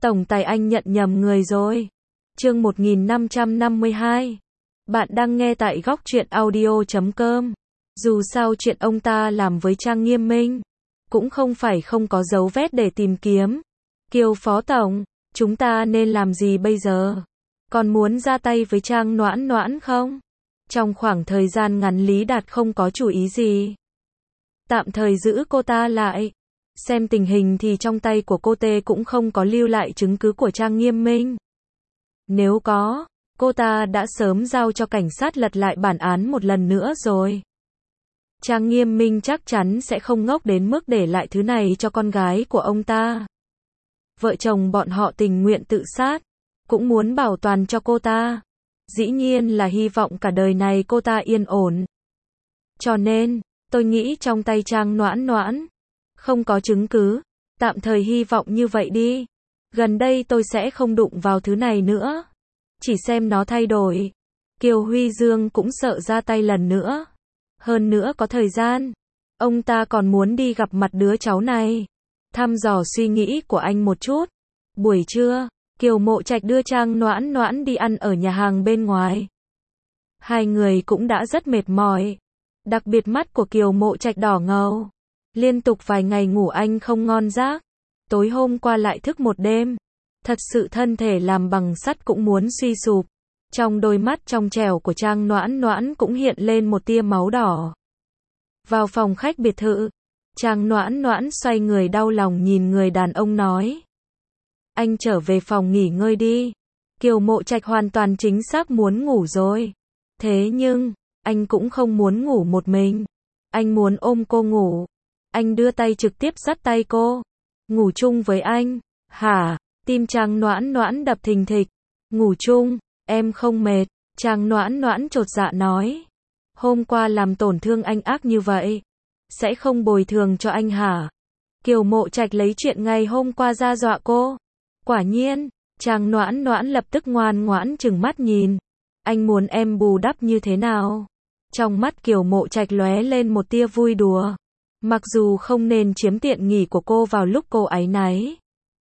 Tổng tài anh nhận nhầm người rồi. Chương 1552. Bạn đang nghe tại góc truyện audio.com. Dù sao chuyện ông ta làm với Trang Nghiêm Minh cũng không phải không có dấu vết để tìm kiếm. Kiều Phó Tổng, chúng ta nên làm gì bây giờ? Còn muốn ra tay với Trang Noãn Noãn không? Trong khoảng thời gian ngắn Lý Đạt không có chủ ý gì. Tạm thời giữ cô ta lại. Xem tình hình thì trong tay của cô Tê cũng không có lưu lại chứng cứ của Trang Nghiêm Minh. Nếu có, cô ta đã sớm giao cho cảnh sát lật lại bản án một lần nữa rồi. Trang Nghiêm Minh chắc chắn sẽ không ngốc đến mức để lại thứ này cho con gái của ông ta. Vợ chồng bọn họ tình nguyện tự sát, cũng muốn bảo toàn cho cô ta. Dĩ nhiên là hy vọng cả đời này cô ta yên ổn. Cho nên, tôi nghĩ trong tay Trang Noãn Noãn không có chứng cứ, tạm thời hy vọng như vậy đi. Gần đây tôi sẽ không đụng vào thứ này nữa. Chỉ xem nó thay đổi. Kiều Huy Dương cũng sợ ra tay lần nữa. Hơn nữa có thời gian. Ông ta còn muốn đi gặp mặt đứa cháu này. Thăm dò suy nghĩ của anh một chút. Buổi trưa, Kiều Mộ Trạch đưa Trang Noãn Noãn đi ăn ở nhà hàng bên ngoài. Hai người cũng đã rất mệt mỏi. Đặc biệt mắt của Kiều Mộ Trạch đỏ ngầu. Liên tục vài ngày ngủ anh không ngon giấc. Tối hôm qua lại thức một đêm. Thật sự thân thể làm bằng sắt cũng muốn suy sụp. Trong đôi mắt trong trẻo của Trang Noãn Noãn cũng hiện lên một tia máu đỏ. Vào phòng khách biệt thự, Trang Noãn Noãn xoay người đau lòng nhìn người đàn ông nói. Anh trở về phòng nghỉ ngơi đi. Kiều Mộ Trạch hoàn toàn chính xác muốn ngủ rồi. Thế nhưng, anh cũng không muốn ngủ một mình. Anh muốn ôm cô ngủ. Anh đưa tay trực tiếp dắt tay cô. Ngủ chung với anh. Hả? Tim Trang Noãn Noãn đập thình thịch. Ngủ chung, em không mệt. Trang Noãn Noãn chột dạ nói. Hôm qua làm tổn thương anh ác như vậy. Sẽ không bồi thường cho anh hả? Kiều Mộ Trạch lấy chuyện ngày hôm qua ra dọa cô. Quả nhiên, Trang Noãn Noãn lập tức ngoan ngoãn trừng mắt nhìn. Anh muốn em bù đắp như thế nào? Trong mắt Kiều Mộ Trạch lóe lên một tia vui đùa. Mặc dù không nên chiếm tiện nghỉ của cô vào lúc cô áy náy.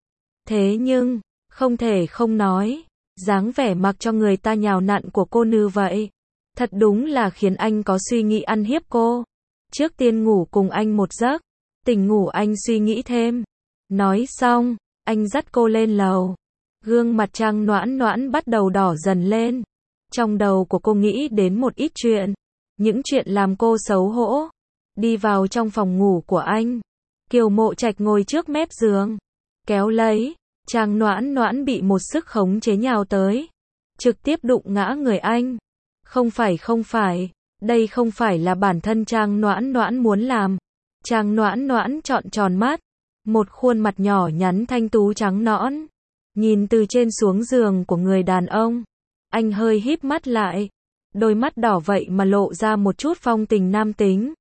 Thế nhưng, không thể không nói, dáng vẻ mặc cho người ta nhào nặn của cô như vậy. Thật đúng là khiến anh có suy nghĩ ăn hiếp cô. Trước tiên ngủ cùng anh một giấc, tỉnh ngủ anh suy nghĩ thêm. Nói xong, anh dắt cô lên lầu. Gương mặt Trang Noãn Noãn bắt đầu đỏ dần lên. Trong đầu của cô nghĩ đến một ít chuyện. Những chuyện làm cô xấu hổ. Đi vào trong phòng ngủ của anh. Kiều Mộ Trạch ngồi trước mép giường. Kéo lấy. Trang Noãn Noãn bị một sức khống chế nhào tới. Trực tiếp đụng ngã người anh. Không phải. Đây không phải là bản thân Trang Noãn Noãn muốn làm. Trang Noãn Noãn trọn tròn mắt. Một khuôn mặt nhỏ nhắn thanh tú trắng nõn. Nhìn từ trên xuống giường của người đàn ông. Anh hơi híp mắt lại. Đôi mắt đỏ vậy mà lộ ra một chút phong tình nam tính.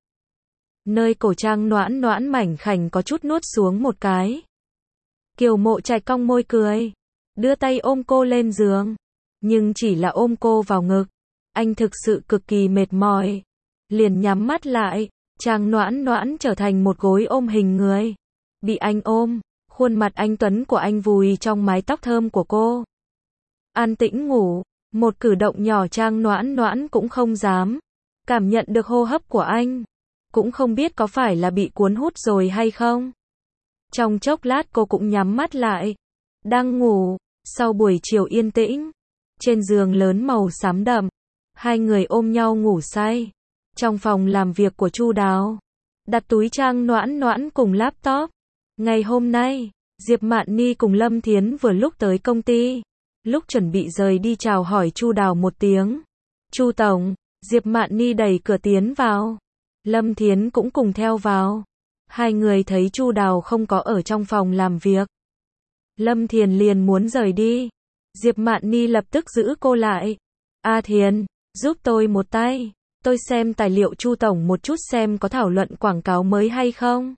Nơi cổ Trang Noãn Noãn mảnh khảnh có chút nuốt xuống một cái. Kiều Mộ Trạch cong môi cười. Đưa tay ôm cô lên giường. Nhưng chỉ là ôm cô vào ngực. Anh thực sự cực kỳ mệt mỏi. Liền nhắm mắt lại. Trang Noãn Noãn trở thành một gối ôm hình người. Bị anh ôm. Khuôn mặt anh tuấn của anh vùi trong mái tóc thơm của cô. An tĩnh ngủ. Một cử động nhỏ Trang Noãn Noãn cũng không dám. Cảm nhận được hô hấp của anh. Cũng không biết có phải là bị cuốn hút rồi hay không. Trong chốc lát cô cũng nhắm mắt lại. Đang ngủ. Sau buổi chiều yên tĩnh. Trên giường lớn màu xám đậm. Hai người ôm nhau ngủ say. Trong phòng làm việc của Chu Đào. Đặt túi Trang Noãn Noãn cùng laptop. Ngày hôm nay, Diệp Mạn Ni cùng Lâm Thiến vừa lúc tới công ty. Lúc chuẩn bị rời đi chào hỏi Chu Đào một tiếng. Chu Tổng, Diệp Mạn Ni đẩy cửa tiến vào. Lâm Thiến cũng cùng theo vào. Hai người thấy Chu Đào không có ở trong phòng làm việc. Lâm Thiến liền muốn rời đi. Diệp Mạn Ni lập tức giữ cô lại. A Thiến, giúp tôi một tay. Tôi xem tài liệu Chu Tổng một chút xem có thảo luận quảng cáo mới hay không.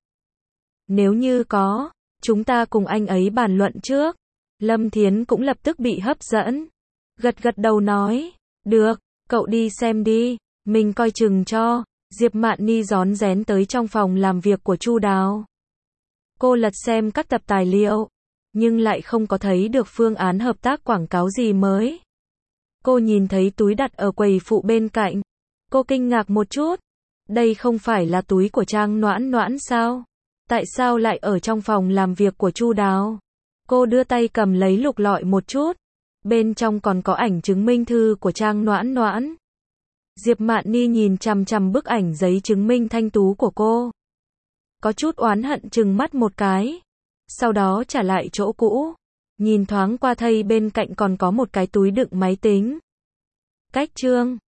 Nếu như có, chúng ta cùng anh ấy bàn luận trước. Lâm Thiến cũng lập tức bị hấp dẫn. Gật gật đầu nói. Được, cậu đi xem đi. Mình coi chừng cho. Diệp Mạn Ni rón rén tới trong phòng làm việc của Chu Đào. Cô lật xem các tập tài liệu. nhưng lại không có thấy được phương án hợp tác quảng cáo gì mới. Cô nhìn thấy túi đặt ở quầy phụ bên cạnh. Cô kinh ngạc một chút. Đây không phải là túi của Trang Noãn Noãn sao? Tại sao lại ở trong phòng làm việc của Chu Đào? Cô đưa tay cầm lấy lục lọi một chút. Bên trong còn có ảnh chứng minh thư của Trang Noãn Noãn. Diệp Mạn Ni nhìn chằm chằm bức ảnh giấy chứng minh thanh tú của cô. Có chút oán hận trừng mắt một cái. Sau đó trả lại chỗ cũ. Nhìn thoáng qua thấy bên cạnh còn có một cái túi đựng máy tính. Cách chương